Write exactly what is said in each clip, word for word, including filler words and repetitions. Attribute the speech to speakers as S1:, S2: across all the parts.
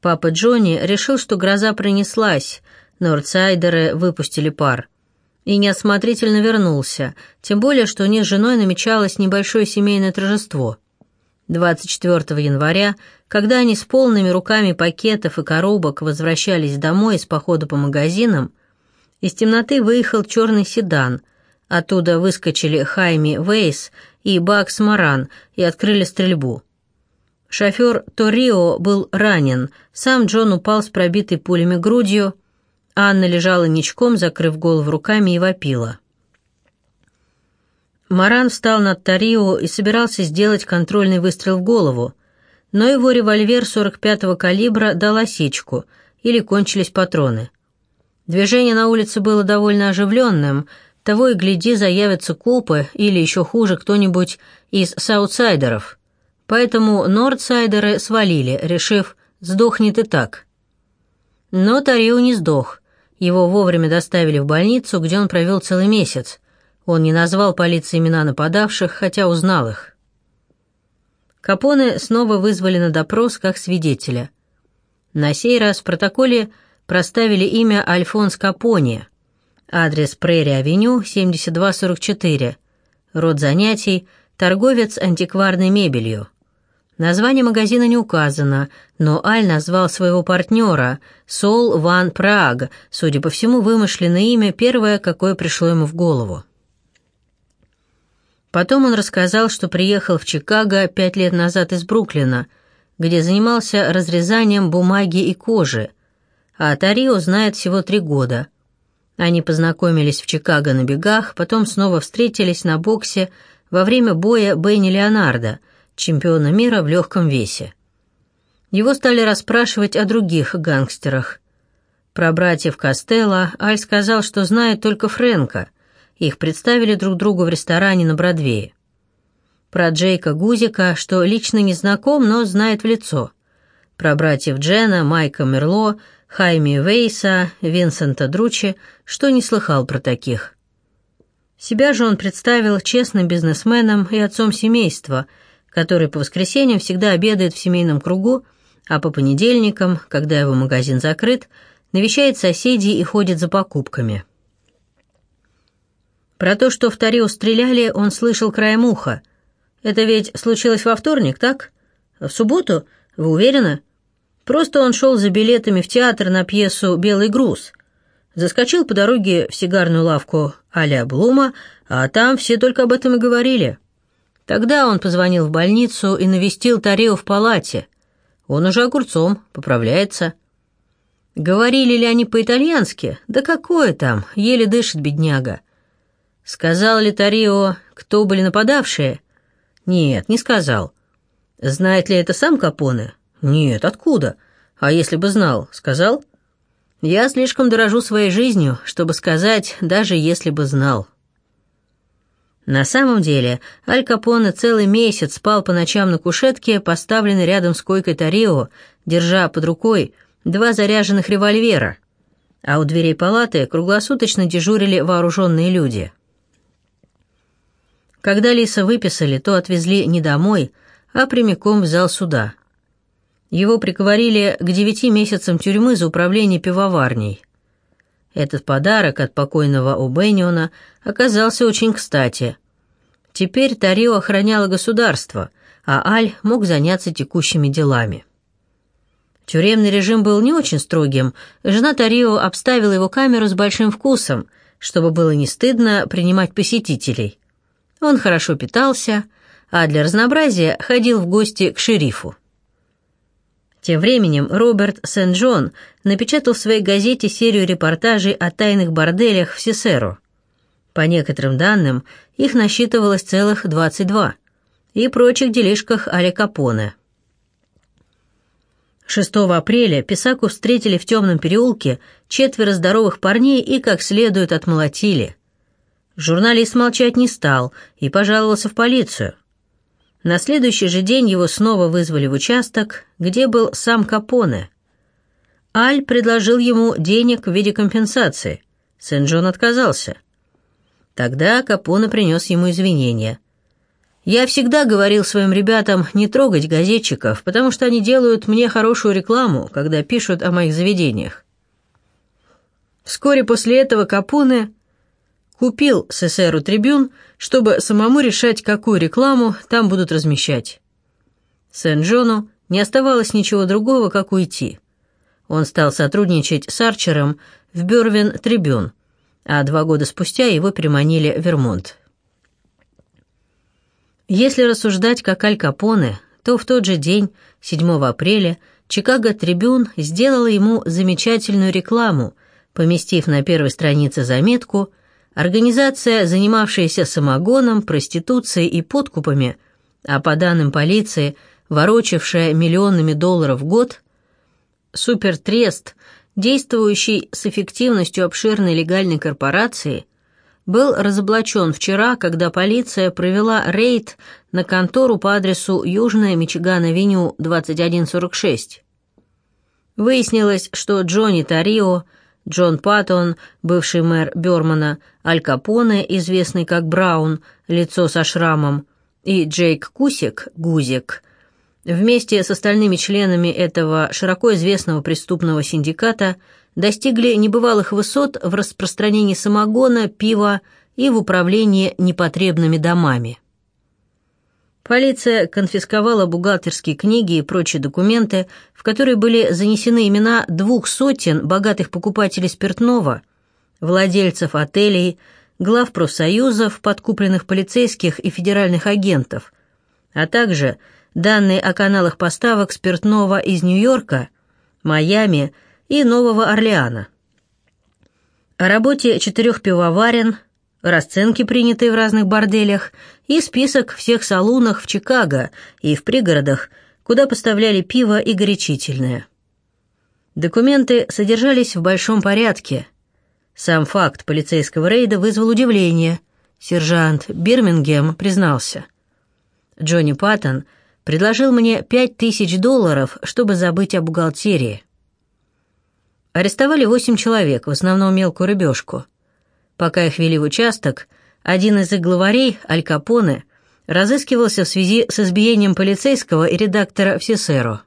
S1: Папа Джонни решил, что гроза пронеслась, нордсайдеры выпустили пар. И неосмотрительно вернулся, тем более, что у них с женой намечалось небольшое семейное торжество. двадцать четвёртого января, когда они с полными руками пакетов и коробок возвращались домой из похода по магазинам, из темноты выехал черный седан. Оттуда выскочили Хайми Вейс и Бакс Моран и открыли стрельбу. Шофер Торио был ранен, сам Джон упал с пробитой пулями грудью, Анна лежала ничком, закрыв голову руками, и вопила. Моран встал над Торио и собирался сделать контрольный выстрел в голову, но его револьвер сорок пятого калибра дал осечку, или кончились патроны. Движение на улице было довольно оживленным, того и гляди заявятся копы или еще хуже кто-нибудь из саутсайдеров. Поэтому нордсайдеры свалили, решив, сдохнет и так. Но Торио не сдох. Его вовремя доставили в больницу, где он провел целый месяц. Он не назвал полиции имена нападавших, хотя узнал их. Капоне снова вызвали на допрос как свидетеля. На сей раз в протоколе проставили имя Альфонс Капоне, адрес Прерри-авеню, семьдесят два сорок четыре, род занятий – торговец антикварной мебелью. Название магазина не указано, но Аль назвал своего партнера Сол Ван Праг, судя по всему, вымышленное имя, первое, какое пришло ему в голову. Потом он рассказал, что приехал в Чикаго пять лет назад из Бруклина, где занимался разрезанием бумаги и кожи, а Торио знает всего три года. Они познакомились в Чикаго на бегах, потом снова встретились на боксе во время боя Бенни Леонардо, чемпиона мира в легком весе. Его стали расспрашивать о других гангстерах. Про братьев Костелло Аль сказал, что знает только Фрэнка. Их представили друг другу в ресторане на Бродвее. Про Джейка Гузика, что лично не знаком, но знает в лицо. Про братьев Джена, Майка Мерло, Хайми Вейса, Винсента Дручи, что не слыхал про таких. Себя же он представил честным бизнесменом и отцом семейства, который по воскресеньям всегда обедает в семейном кругу, а по понедельникам, когда его магазин закрыт, навещает соседей и ходит за покупками. Про то, что в Торио стреляли, он слышал краем уха. Это ведь случилось во вторник, так? В субботу? Вы уверены? Просто он шел за билетами в театр на пьесу «Белый груз». Заскочил по дороге в сигарную лавку а-ля Блума, а там все только об этом и говорили. Тогда он позвонил в больницу и навестил Торио в палате. Он уже огурцом, поправляется. Говорили ли они по-итальянски? Да какое там, еле дышит бедняга. Сказал ли Торио, кто были нападавшие? Нет, не сказал. Знает ли это сам Капоне? Нет, откуда? А если бы знал, сказал? Я слишком дорожу своей жизнью, чтобы сказать, даже если бы знал. На самом деле, Аль Капоне целый месяц спал по ночам на кушетке, поставленной рядом с койкой Торио, держа под рукой два заряженных револьвера, а у дверей палаты круглосуточно дежурили вооруженные люди. Когда Лиса выписали, то отвезли не домой, а прямиком в зал суда. Его приговорили к девяти месяцам тюрьмы за управление пивоварней. Этот подарок от покойного О'Бенниона оказался очень кстати. Теперь Торио охраняло государство, а Аль мог заняться текущими делами. Тюремный режим был не очень строгим, жена Торио обставила его камеру с большим вкусом, чтобы было не стыдно принимать посетителей. Он хорошо питался, а для разнообразия ходил в гости к шерифу. Тем временем Роберт Сент-Джон напечатал в своей газете серию репортажей о тайных борделях в Сесеро. По некоторым данным, их насчитывалось целых двадцать два, и прочих делишках Аля Капоне. шестого апреля Писаку встретили в темном переулке четверо здоровых парней и как следует отмолотили. Журналист молчать не стал и пожаловался в полицию. На следующий же день его снова вызвали в участок, где был сам Капоне. Аль предложил ему денег в виде компенсации. Сент-Джон отказался. Тогда Капоне принес ему извинения. Я всегда говорил своим ребятам не трогать газетчиков, потому что они делают мне хорошую рекламу, когда пишут о моих заведениях. Вскоре после этого Капоне купил Сесеру Трибюн, чтобы самому решать, какую рекламу там будут размещать. Сент-Джону не оставалось ничего другого, как уйти. Он стал сотрудничать с Арчером в Бёрвин Трибюн, а два года спустя его переманили в Вермонт. Если рассуждать как Аль Капоне, то в тот же день, седьмого апреля, Чикаго Трибюн сделала ему замечательную рекламу, поместив на первой странице заметку: «Организация, занимавшаяся самогоном, проституцией и подкупами, а по данным полиции, ворочавшая миллионами долларов в год, Супертрест, действующий с эффективностью обширной легальной корпорации, был разоблачен вчера, когда полиция провела рейд на контору по адресу Южная Мичиган-авеню двадцать один сорок шесть. Выяснилось, что Джонни Тарио, Джон Паттон, бывший мэр Бёрмана, Аль Капоне, известный как Браун, лицо со шрамом, и Джейк Кусик, Гузик, вместе с остальными членами этого широко известного преступного синдиката достигли небывалых высот в распространении самогона, пива и в управлении непотребными домами. Полиция конфисковала бухгалтерские книги и прочие документы, в которые были занесены имена двух сотен богатых покупателей спиртного, владельцев отелей, глав профсоюзов, подкупленных полицейских и федеральных агентов, а также данные о каналах поставок спиртного из Нью-Йорка, Майами и Нового Орлеана. О работе четырех пивоварен, расценки, принятые в разных борделях, и список всех салунов в Чикаго и в пригородах, куда поставляли пиво и горячительное. Документы содержались в большом порядке. Сам факт полицейского рейда вызвал удивление. Сержант Бирмингем признался: «Джонни Паттон предложил мне пять тысяч долларов, чтобы забыть о бухгалтерии». Арестовали восемь человек, в основном мелкую рыбешку. Пока их вели в участок, один из их главарей, Аль Капоне, разыскивался в связи с избиением полицейского и редактора в Сесеро.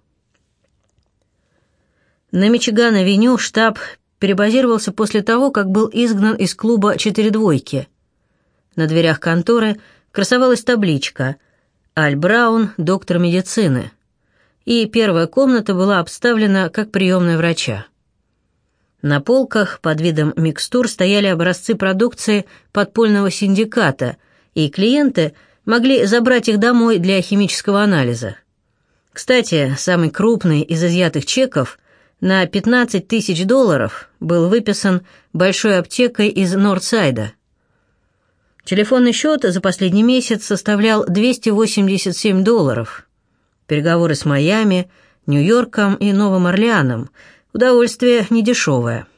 S1: На Мичиган-авеню штаб перебазировался после того, как был изгнан из клуба «Четыре двойки». На дверях конторы красовалась табличка «Аль Браун, доктор медицины», и первая комната была обставлена как приемная врача. На полках под видом микстур стояли образцы продукции подпольного синдиката, и клиенты могли забрать их домой для химического анализа. Кстати, самый крупный из изъятых чеков на пятнадцать тысяч долларов был выписан большой аптекой из Нордсайда. Телефонный счет за последний месяц составлял двести восемьдесят семь долларов. Переговоры с Майами, Нью-Йорком и Новым Орлеаном – удовольствие недешевое.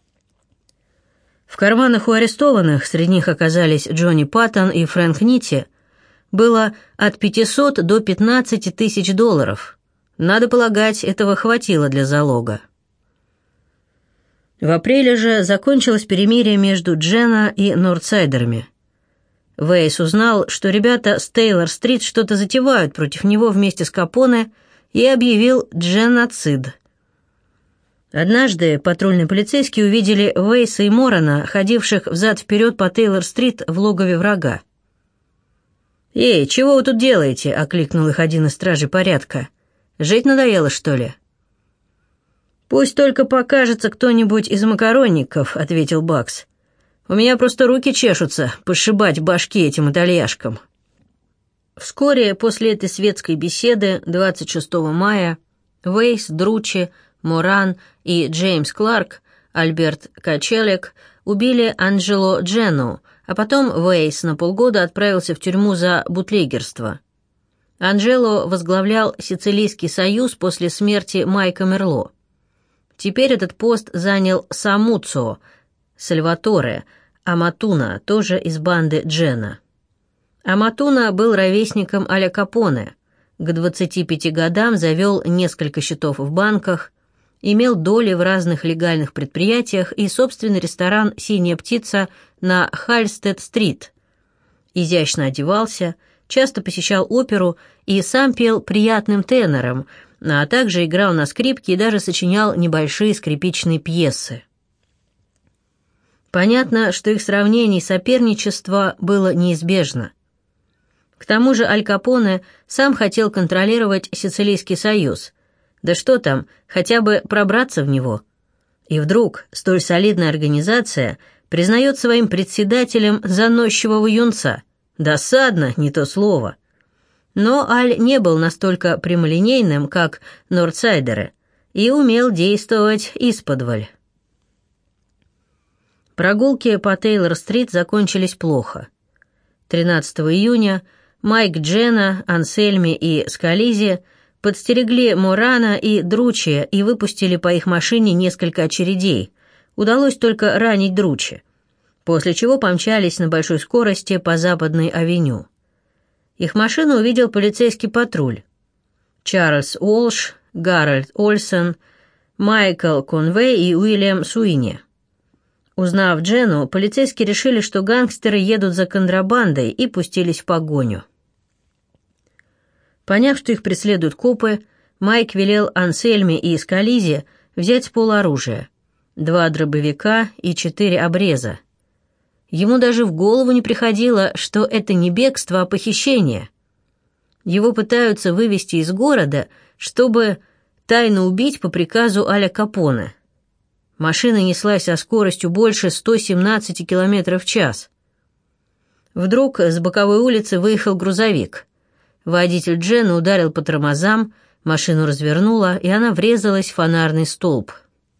S1: В карманах у арестованных, среди них оказались Джонни Паттон и Фрэнк Нитти, было от пятисот до пятнадцати тысяч долларов. Надо полагать, этого хватило для залога. В апреле же закончилось перемирие между Джена и Нордсайдерами. Вейс узнал, что ребята с Тейлор-стрит что-то затевают против него вместе с Капоне, и объявил дженоцид. Однажды патрульные полицейские увидели Вейса и Морана, ходивших взад-вперед по Тейлор-стрит в логове врага. «Эй, чего вы тут делаете?» — окликнул их один из стражей порядка. «Жить надоело, что ли?» «Пусть только покажется кто-нибудь из макаронников», — ответил Бакс. «У меня просто руки чешутся пошибать башки этим итальяшкам». Вскоре после этой светской беседы, двадцать шестого мая, Вейс, Дручи, Моран и Джеймс Кларк, Альберт Качелек, убили Анджело Джену, а потом Вейс на полгода отправился в тюрьму за бутлегерство. Анджело возглавлял Сицилийский союз после смерти Майка Мерло. Теперь этот пост занял Самуцо, Сальваторе, Аматуна, тоже из банды Джена. Аматуна был ровесником Аля Капоне, к двадцати пяти годам завел несколько счетов в банках, имел доли в разных легальных предприятиях и собственный ресторан «Синяя птица» на Хальстед-стрит. Изящно одевался, часто посещал оперу и сам пел приятным тенором, а также играл на скрипке и даже сочинял небольшие скрипичные пьесы. Понятно, что их сравнение и соперничество было неизбежно. К тому же Аль Капоне сам хотел контролировать Сицилийский союз. Да что там, хотя бы пробраться в него. И вдруг столь солидная организация признает своим председателем заносчивого юнца. Досадно, не то слово. Но Аль не был настолько прямолинейным, как нордсайдеры, и умел действовать исподволь. Прогулки по Тейлор-стрит закончились плохо. тринадцатого июня Майк, Дженна, Ансельми и Скализи подстерегли Морана и Дручи и выпустили по их машине несколько очередей. Удалось только ранить Дручи, после чего помчались на большой скорости по Западной авеню. Их машину увидел полицейский патруль. Чарльз Уолш, Гарольд Ольсон, Майкл Конвей и Уильям Суини. Узнав Дженну, полицейские решили, что гангстеры едут за контрабандой, и пустились в погоню. Поняв, что их преследуют копы, Майк велел Ансельме и Скализи взять с пола оружие. Два дробовика и четыре обреза. Ему даже в голову не приходило, что это не бегство, а похищение. Его пытаются вывести из города, чтобы тайно убить по приказу Аля Капоне. Машина неслась со скоростью больше ста семнадцати километров в час. Вдруг с боковой улицы выехал грузовик. Водитель Дженны ударил по тормозам, машину развернуло, и она врезалась в фонарный столб.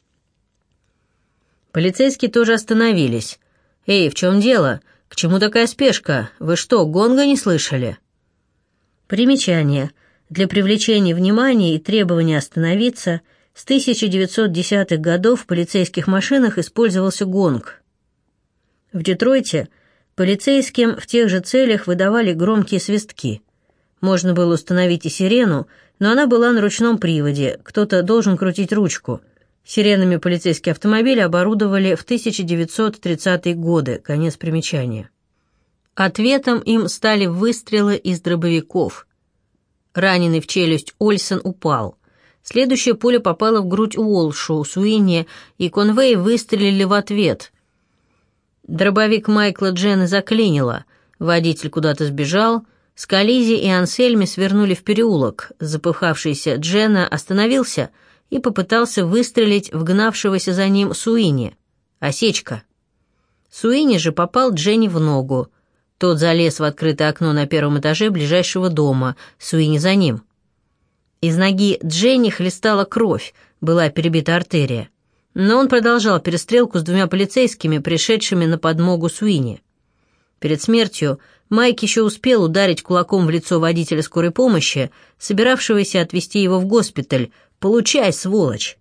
S1: Полицейские тоже остановились. «Эй, в чем дело? К чему такая спешка? Вы что, гонга не слышали?» Примечание. Для привлечения внимания и требования остановиться с тысяча девятьсот десятых годов в полицейских машинах использовался гонг. В Детройте полицейским в тех же целях выдавали громкие свистки. Можно было установить и сирену, но она была на ручном приводе, кто-то должен крутить ручку. Сиренами полицейские автомобили оборудовали в тысяча девятьсот тридцатые годы, конец примечания. Ответом им стали выстрелы из дробовиков. Раненый в челюсть Ольсон упал. Следующая пуля попала в грудь Уолшу, Суини и Конвей выстрелили в ответ. Дробовик Майкла Дженны заклинило, водитель куда-то сбежал, Скализи и Ансельми свернули в переулок, запыхавшийся Дженна остановился и попытался выстрелить в гнавшегося за ним Суини. Осечка. Суини же попал Дженни в ногу. Тот залез в открытое окно на первом этаже ближайшего дома, Суини за ним. Из ноги Дженни хлестала кровь, была перебита артерия. Но он продолжал перестрелку с двумя полицейскими, пришедшими на подмогу Суини. Перед смертью Майк еще успел ударить кулаком в лицо водителя скорой помощи, собиравшегося отвезти его в госпиталь. «Получай, сволочь!»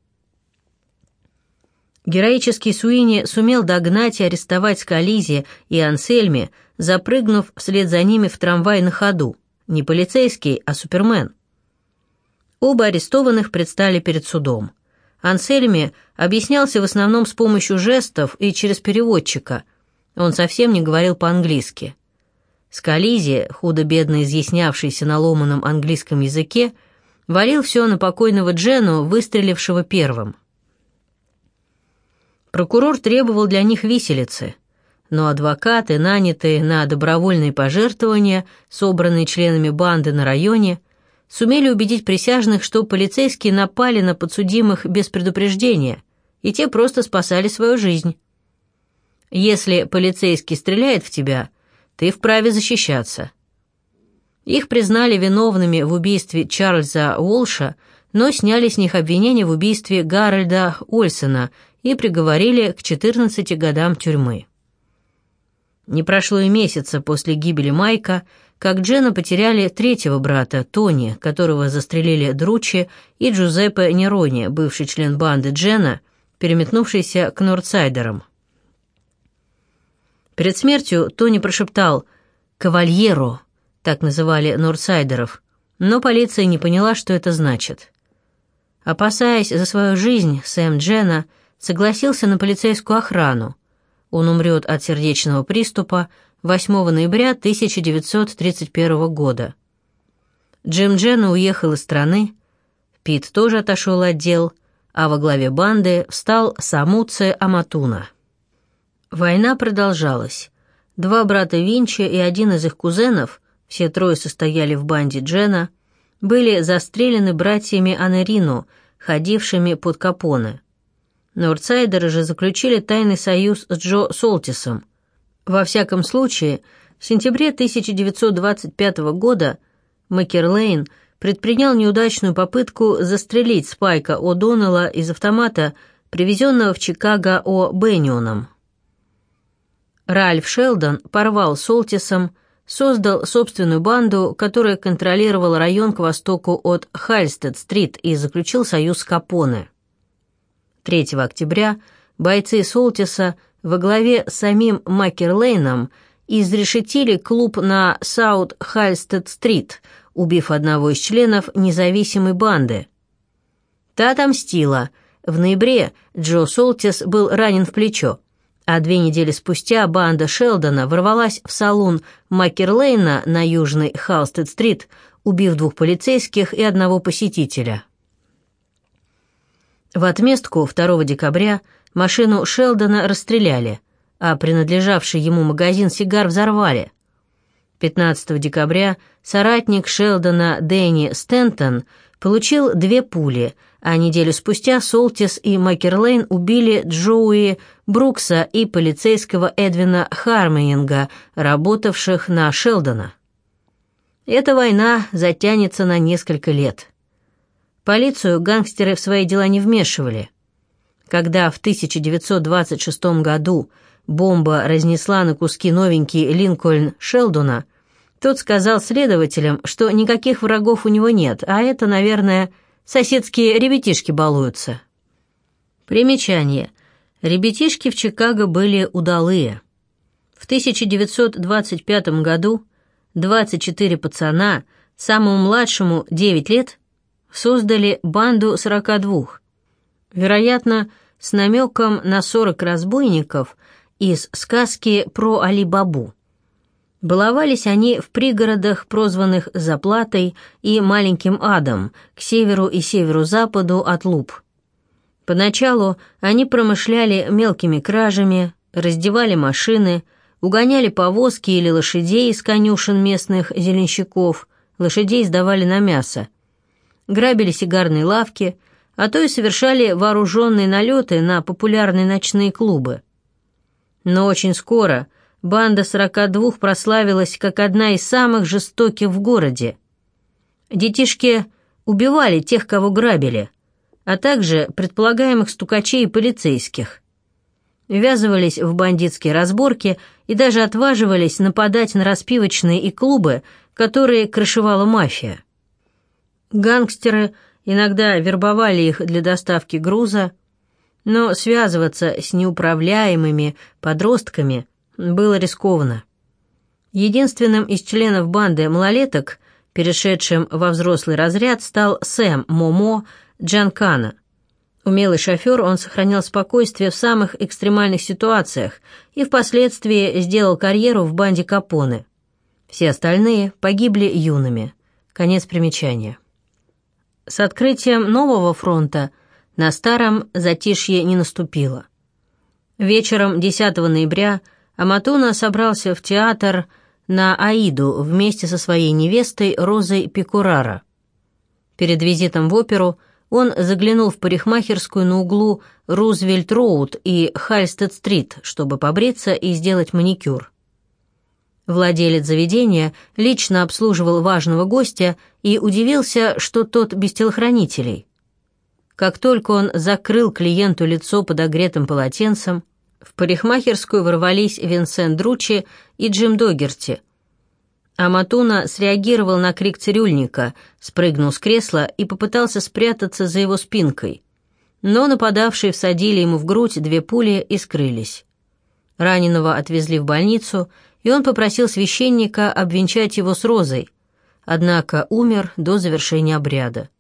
S1: Героический Суини сумел догнать и арестовать Скализи и Ансельми, запрыгнув вслед за ними в трамвай на ходу. Не полицейский, а супермен. Оба арестованных предстали перед судом. Ансельми объяснялся в основном с помощью жестов и через переводчика. Он совсем не говорил по-английски. Скализи, худо-бедно изъяснявшийся на ломаном английском языке, валил все на покойного Дженну, выстрелившего первым. Прокурор требовал для них виселицы, но адвокаты, нанятые на добровольные пожертвования, собранные членами банды на районе, сумели убедить присяжных, что полицейские напали на подсудимых без предупреждения, и те просто спасали свою жизнь. Если полицейский стреляет в тебя, ты вправе защищаться. Их признали виновными в убийстве Чарльза Уолша, но сняли с них обвинение в убийстве Гарольда Ольсона и приговорили к четырнадцати годам тюрьмы. Не прошло и месяца после гибели Майка, как Дженна потеряли третьего брата, Тони, которого застрелили Дручи, и Джузеппе Нерони, бывший член банды Дженна, переметнувшийся к нордсайдерам. Перед смертью Тони прошептал «Кавальеро», так называли нордсайдеров, но полиция не поняла, что это значит. Опасаясь за свою жизнь, Сэм Дженна согласился на полицейскую охрану. Он умрет от сердечного приступа, восьмого ноября тысяча девятьсот тридцать первого года. Джим Дженна уехал из страны, Пит тоже отошел от дел, а во главе банды встал Самуце Аматуна. Война продолжалась. Два брата Винчи и один из их кузенов, все трое состояли в банде Джена, были застрелены братьями Анерину, ходившими под Капоне. Нордсайдеры же заключили тайный союз с Джо Солтисом. Во всяком случае, в сентябре тысяча девятьсот двадцать пятого года Макерлейн предпринял неудачную попытку застрелить Спайка О'Доннелла из автомата, привезенного в Чикаго О'Беннионом. Ральф Шелдон порвал с Солтисом, создал собственную банду, которая контролировала район к востоку от Хальстед-стрит и заключил союз с Капоне. третьего октября бойцы Солтиса во главе с самим Макерлейном изрешетили клуб на Саут-Хальстед-стрит, убив одного из членов независимой банды. Та отомстила. В ноябре Джо Солтис был ранен в плечо, а две недели спустя банда Шелдона ворвалась в салон Макерлейна на южной Халстед-стрит, убив двух полицейских и одного посетителя. В отместку второго декабря машину Шелдона расстреляли, а принадлежавший ему магазин сигар взорвали. пятнадцатого декабря соратник Шелдона Дэнни Стентон получил две пули, а неделю спустя Солтис и Макерлейн убили Джоуи Брукса и полицейского Эдвина Хармейнга, работавших на Шелдона. Эта война затянется на несколько лет. Полицию гангстеры в свои дела не вмешивали. Когда в тысяча девятьсот двадцать шестом году бомба разнесла на куски новенький Линкольн Шелдона, тот сказал следователям, что никаких врагов у него нет, а это, наверное, соседские ребятишки балуются. Примечание. Ребятишки в Чикаго были удалые. В тысяча девятьсот двадцать пятом году двадцать четыре пацана, самому младшему девять лет, создали банду сорока двух. Вероятно, с намеком на сорок разбойников из сказки про Али-Бабу. Баловались они в пригородах, прозванных Заплатой и Маленьким Адом, к северу и северо-западу от Луб. Поначалу они промышляли мелкими кражами, раздевали машины, угоняли повозки или лошадей из конюшен местных зеленщиков, лошадей сдавали на мясо, грабили сигарные лавки, а то и совершали вооруженные налеты на популярные ночные клубы. Но очень скоро банда сорока двух прославилась как одна из самых жестоких в городе. Детишки убивали тех, кого грабили, а также предполагаемых стукачей и полицейских. Ввязывались в бандитские разборки и даже отваживались нападать на распивочные и клубы, которые крышевала мафия. Гангстеры иногда вербовали их для доставки груза, но связываться с неуправляемыми подростками было рискованно. Единственным из членов банды малолеток, перешедшим во взрослый разряд, стал Сэм Момо Джанкана. Умелый шофер, он сохранял спокойствие в самых экстремальных ситуациях и впоследствии сделал карьеру в банде Капоне. Все остальные погибли юными. Конец примечания. С открытием нового фронта на старом затишье не наступило. Вечером десятого ноября Аматуна собрался в театр на Аиду вместе со своей невестой Розой Пекурара. Перед визитом в оперу он заглянул в парикмахерскую на углу Рузвельт-Роуд и Хальстед-стрит, чтобы побриться и сделать маникюр. Владелец заведения лично обслуживал важного гостя и удивился, что тот без телохранителей. Как только он закрыл клиенту лицо подогретым полотенцем, в парикмахерскую ворвались Винсент Дручи и Джим Догерти. Аматуна среагировал на крик цирюльника, спрыгнул с кресла и попытался спрятаться за его спинкой. Но нападавшие всадили ему в грудь две пули и скрылись. Раненого отвезли в больницу, и он попросил священника обвенчать его с Розой, однако умер до завершения обряда.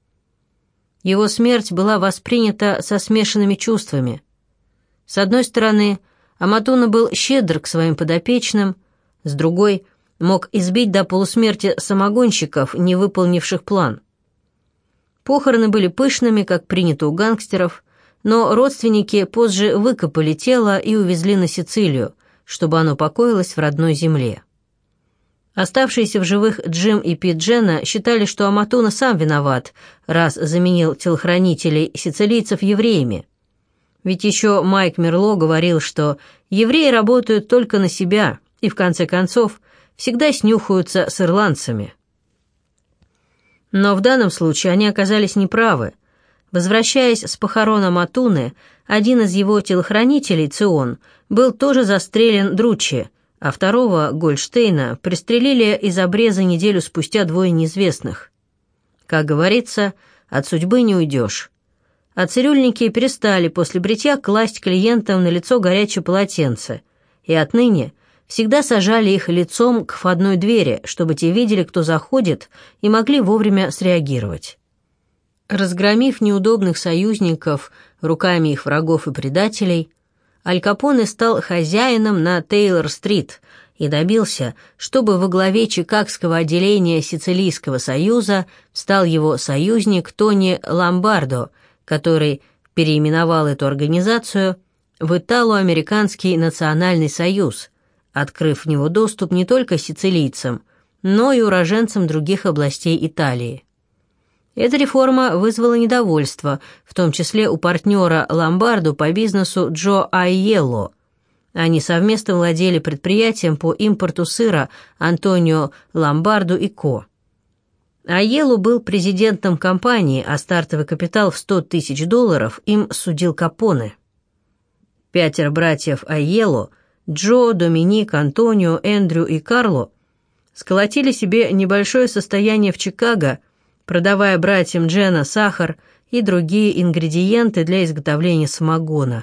S1: Его смерть была воспринята со смешанными чувствами. С одной стороны, Аматуна был щедр к своим подопечным, с другой мог избить до полусмерти самогонщиков, не выполнивших план. Похороны были пышными, как принято у гангстеров, но родственники позже выкопали тело и увезли на Сицилию, чтобы оно покоилось в родной земле. Оставшиеся в живых Джим и Пит Джена считали, что Аматуна сам виноват, раз заменил телохранителей сицилийцев евреями. Ведь еще Майк Мерло говорил, что евреи работают только на себя и, в конце концов, всегда снюхаются с ирландцами. Но в данном случае они оказались неправы. Возвращаясь с похорон Аматуны, один из его телохранителей, Цион, был тоже застрелен Друччи, а второго, Гольдштейна, пристрелили из обреза неделю спустя двое неизвестных. Как говорится, от судьбы не уйдешь. А цирюльники перестали после бритья класть клиентам на лицо горячее полотенце, и отныне всегда сажали их лицом к входной двери, чтобы те видели, кто заходит, и могли вовремя среагировать. Разгромив неудобных союзников руками их врагов и предателей, Аль Капоне стал хозяином на Тейлор-стрит и добился, чтобы во главе Чикагского отделения Сицилийского союза стал его союзник Тони Ломбардо, который переименовал эту организацию в Итало-Американский национальный союз, открыв в него доступ не только сицилийцам, но и уроженцам других областей Италии. Эта реформа вызвала недовольство, в том числе у партнера Ломбардо по бизнесу Джо Айелло. Они совместно владели предприятием по импорту сыра Антонио Ломбардо и Ко. Айелло был президентом компании, а стартовый капитал в сто тысяч долларов им судил Капоне. Пятеро братьев Айелло – Джо, Доминик, Антонио, Эндрю и Карло – сколотили себе небольшое состояние в Чикаго, продавая братьям Джена сахар и другие ингредиенты для изготовления самогона.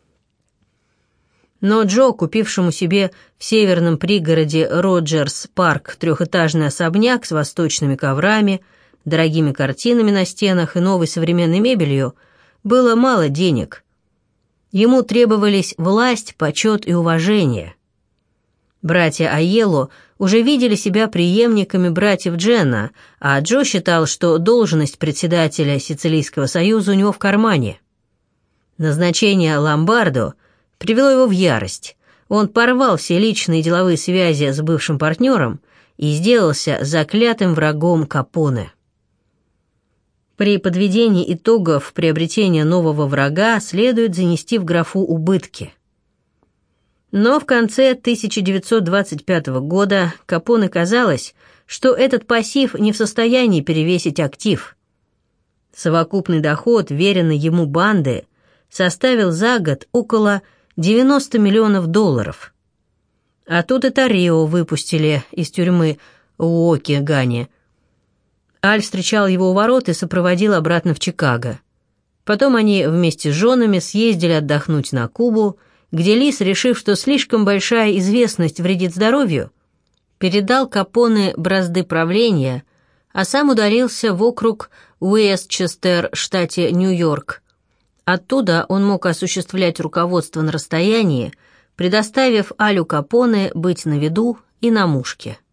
S1: Но Джо, купившему себе в северном пригороде Роджерс-парк трехэтажный особняк с восточными коврами, дорогими картинами на стенах и новой современной мебелью, было мало денег. Ему требовались власть, почет и уважение. Братья Айелло уже видели себя преемниками братьев Джена, а Джо считал, что должность председателя Сицилийского союза у него в кармане. Назначение Ломбардо привело его в ярость. Он порвал все личные и деловые связи с бывшим партнером и сделался заклятым врагом Капоне. При подведении итогов приобретения нового врага следует занести в графу убытки. Но в конце тысяча девятьсот двадцать пятого года Капоне казалось, что этот пассив не в состоянии перевесить актив. Совокупный доход веренной ему банды составил за год около девяносто миллионов долларов. А тут это Рио выпустили из тюрьмы в Уокигане. Аль встречал его у ворот и сопроводил обратно в Чикаго. Потом они вместе с женами съездили отдохнуть на Кубу, где Лис, решив, что слишком большая известность вредит здоровью, передал Капоне бразды правления, а сам удалился в округ Уэстчестер, штате Нью-Йорк. Оттуда он мог осуществлять руководство на расстоянии, предоставив Алю Капоне быть на виду и на мушке.